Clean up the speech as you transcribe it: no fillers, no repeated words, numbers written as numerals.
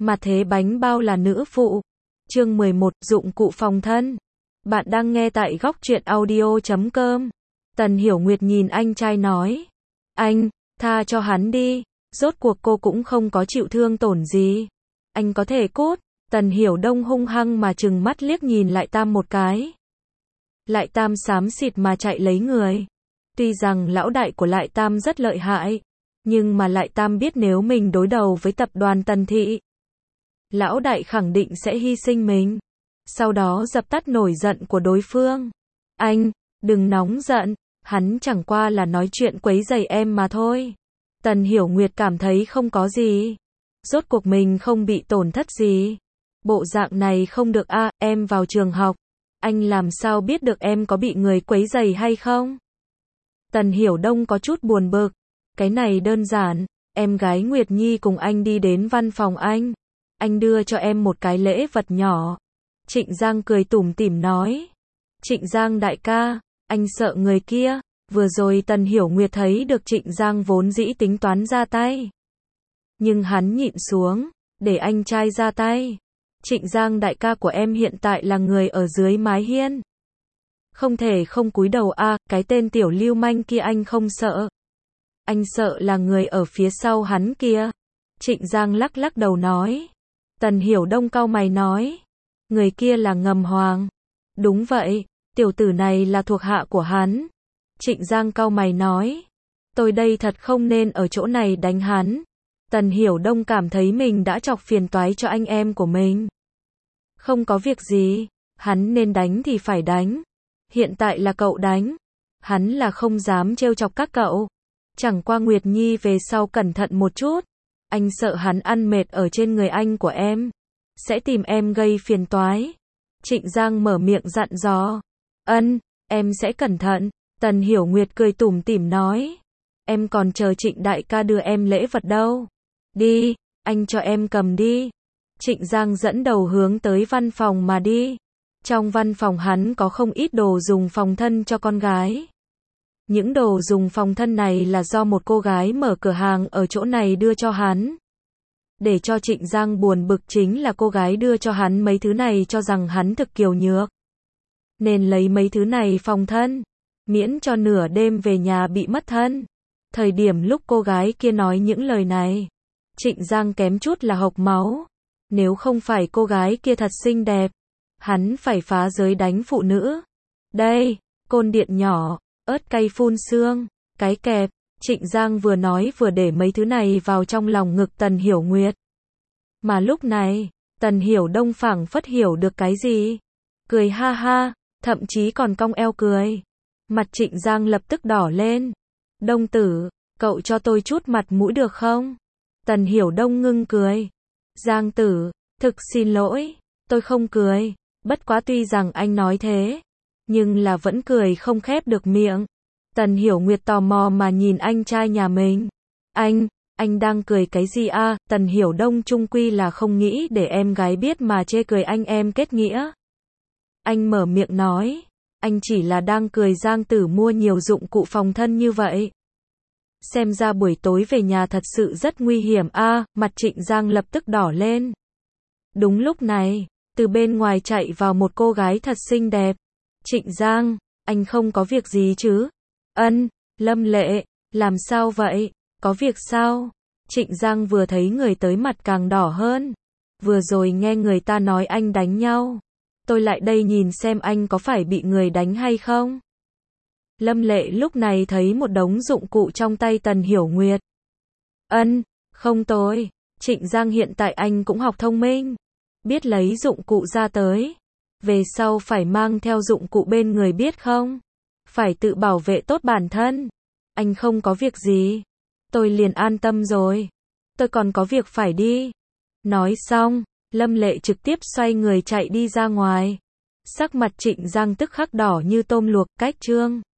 Mà thế bánh bao là nữ phụ. Chương 11, dụng cụ phòng thân. Bạn đang nghe tại góc truyện audio.com. Tần Hiểu Nguyệt nhìn anh trai nói. Anh, tha cho hắn đi. Rốt cuộc cô cũng không có chịu thương tổn gì. Anh có thể cút. Tần Hiểu Đông hung hăng mà trừng mắt liếc nhìn Lại Tam một cái. Lại Tam xám xịt mà chạy lấy người. Tuy rằng lão đại của Lại Tam rất lợi hại, nhưng mà Lại Tam biết nếu mình đối đầu với tập đoàn Tần Thị, lão đại khẳng định sẽ hy sinh mình. Sau đó dập tắt nổi giận của đối phương. Anh, đừng nóng giận, hắn chẳng qua là nói chuyện quấy rầy em mà thôi. Tần Hiểu Nguyệt cảm thấy không có gì. Rốt cuộc mình không bị tổn thất gì. Bộ dạng này không được a, em vào trường học. Anh làm sao biết được em có bị người quấy rầy hay không? Tần Hiểu Đông có chút buồn bực. Cái này đơn giản, em gái Nguyệt Nhi cùng anh đi đến văn phòng anh. Anh đưa cho em một cái lễ vật nhỏ. Trịnh Giang cười tủm tỉm nói. Trịnh Giang đại ca, anh sợ người kia. Vừa rồi Tần Hiểu Nguyệt thấy được Trịnh Giang vốn dĩ tính toán ra tay. Nhưng hắn nhịn xuống, để anh trai ra tay. Trịnh Giang đại ca của em hiện tại là người ở dưới mái hiên. Không thể không cúi đầu a, cái tên tiểu lưu manh kia anh không sợ. Anh sợ là người ở phía sau hắn kia. Trịnh Giang lắc lắc đầu nói. Tần Hiểu Đông cau mày nói. Người kia là Ngầm Hoàng. Đúng vậy, tiểu tử này là thuộc hạ của hắn. Trịnh Giang cau mày nói. Tôi đây thật không nên ở chỗ này đánh hắn. Tần Hiểu Đông cảm thấy mình đã chọc phiền toái cho anh em của mình. Không có việc gì, hắn nên đánh thì phải đánh. Hiện tại là cậu đánh. Hắn là không dám trêu chọc các cậu. Chẳng qua Nguyệt Nhi về sau cẩn thận một chút. Anh sợ hắn ăn mệt ở trên người anh của em. Sẽ tìm em gây phiền toái. Trịnh Giang mở miệng dặn dò. Ân, em sẽ cẩn thận. Tần Hiểu Nguyệt cười tủm tỉm nói. Em còn chờ Trịnh đại ca đưa em lễ vật đâu. Đi, anh cho em cầm đi. Trịnh Giang dẫn đầu hướng tới văn phòng mà đi. Trong văn phòng hắn có không ít đồ dùng phòng thân cho con gái. Những đồ dùng phòng thân này là do một cô gái mở cửa hàng ở chỗ này đưa cho hắn. Để cho Trịnh Giang buồn bực chính là cô gái đưa cho hắn mấy thứ này cho rằng hắn thực kiều nhược. Nên lấy mấy thứ này phòng thân, miễn cho nửa đêm về nhà bị mất thân. Thời điểm lúc cô gái kia nói những lời này, Trịnh Giang kém chút là hộc máu. Nếu không phải cô gái kia thật xinh đẹp, hắn phải phá giới đánh phụ nữ. Đây, côn điện nhỏ, ớt cay phun sương, cái kẹp. Trịnh Giang vừa nói vừa để mấy thứ này vào trong lòng ngực Tần Hiểu Nguyệt. Mà lúc này, Tần Hiểu Đông phảng phất hiểu được cái gì. Cười ha ha, thậm chí còn cong eo cười. Mặt Trịnh Giang lập tức đỏ lên. Đông tử, cậu cho tôi chút mặt mũi được không? Tần Hiểu Đông ngưng cười. Giang tử, thực xin lỗi, tôi không cười. Bất quá tuy rằng anh nói thế, nhưng là vẫn cười không khép được miệng. Tần Hiểu Nguyệt tò mò mà nhìn anh trai nhà mình. Anh đang cười cái gì a? Tần Hiểu Đông chung quy là không nghĩ để em gái biết mà chê cười anh em kết nghĩa. Anh mở miệng nói, anh chỉ là đang cười Giang tử mua nhiều dụng cụ phòng thân như vậy. Xem ra buổi tối về nhà thật sự rất nguy hiểm a. Mặt Trịnh Giang lập tức đỏ lên. Đúng lúc này, từ bên ngoài chạy vào một cô gái thật xinh đẹp. Trịnh Giang, anh không có việc gì chứ? Ân, Lâm Lệ, làm sao vậy? Có việc sao? Trịnh Giang vừa thấy người tới mặt càng đỏ hơn. Vừa rồi nghe người ta nói anh đánh nhau. Tôi lại đây nhìn xem anh có phải bị người đánh hay không? Lâm Lệ lúc này thấy một đống dụng cụ trong tay Tần Hiểu Nguyệt. Ân, không tôi. Trịnh Giang hiện tại anh cũng học thông minh. Biết lấy dụng cụ ra tới. Về sau phải mang theo dụng cụ bên người biết không? Phải tự bảo vệ tốt bản thân. Anh không có việc gì. Tôi liền an tâm rồi. Tôi còn có việc phải đi. Nói xong, Lâm Lệ trực tiếp xoay người chạy đi ra ngoài. Sắc mặt Trịnh Giang tức khắc đỏ như tôm luộc. Cách chương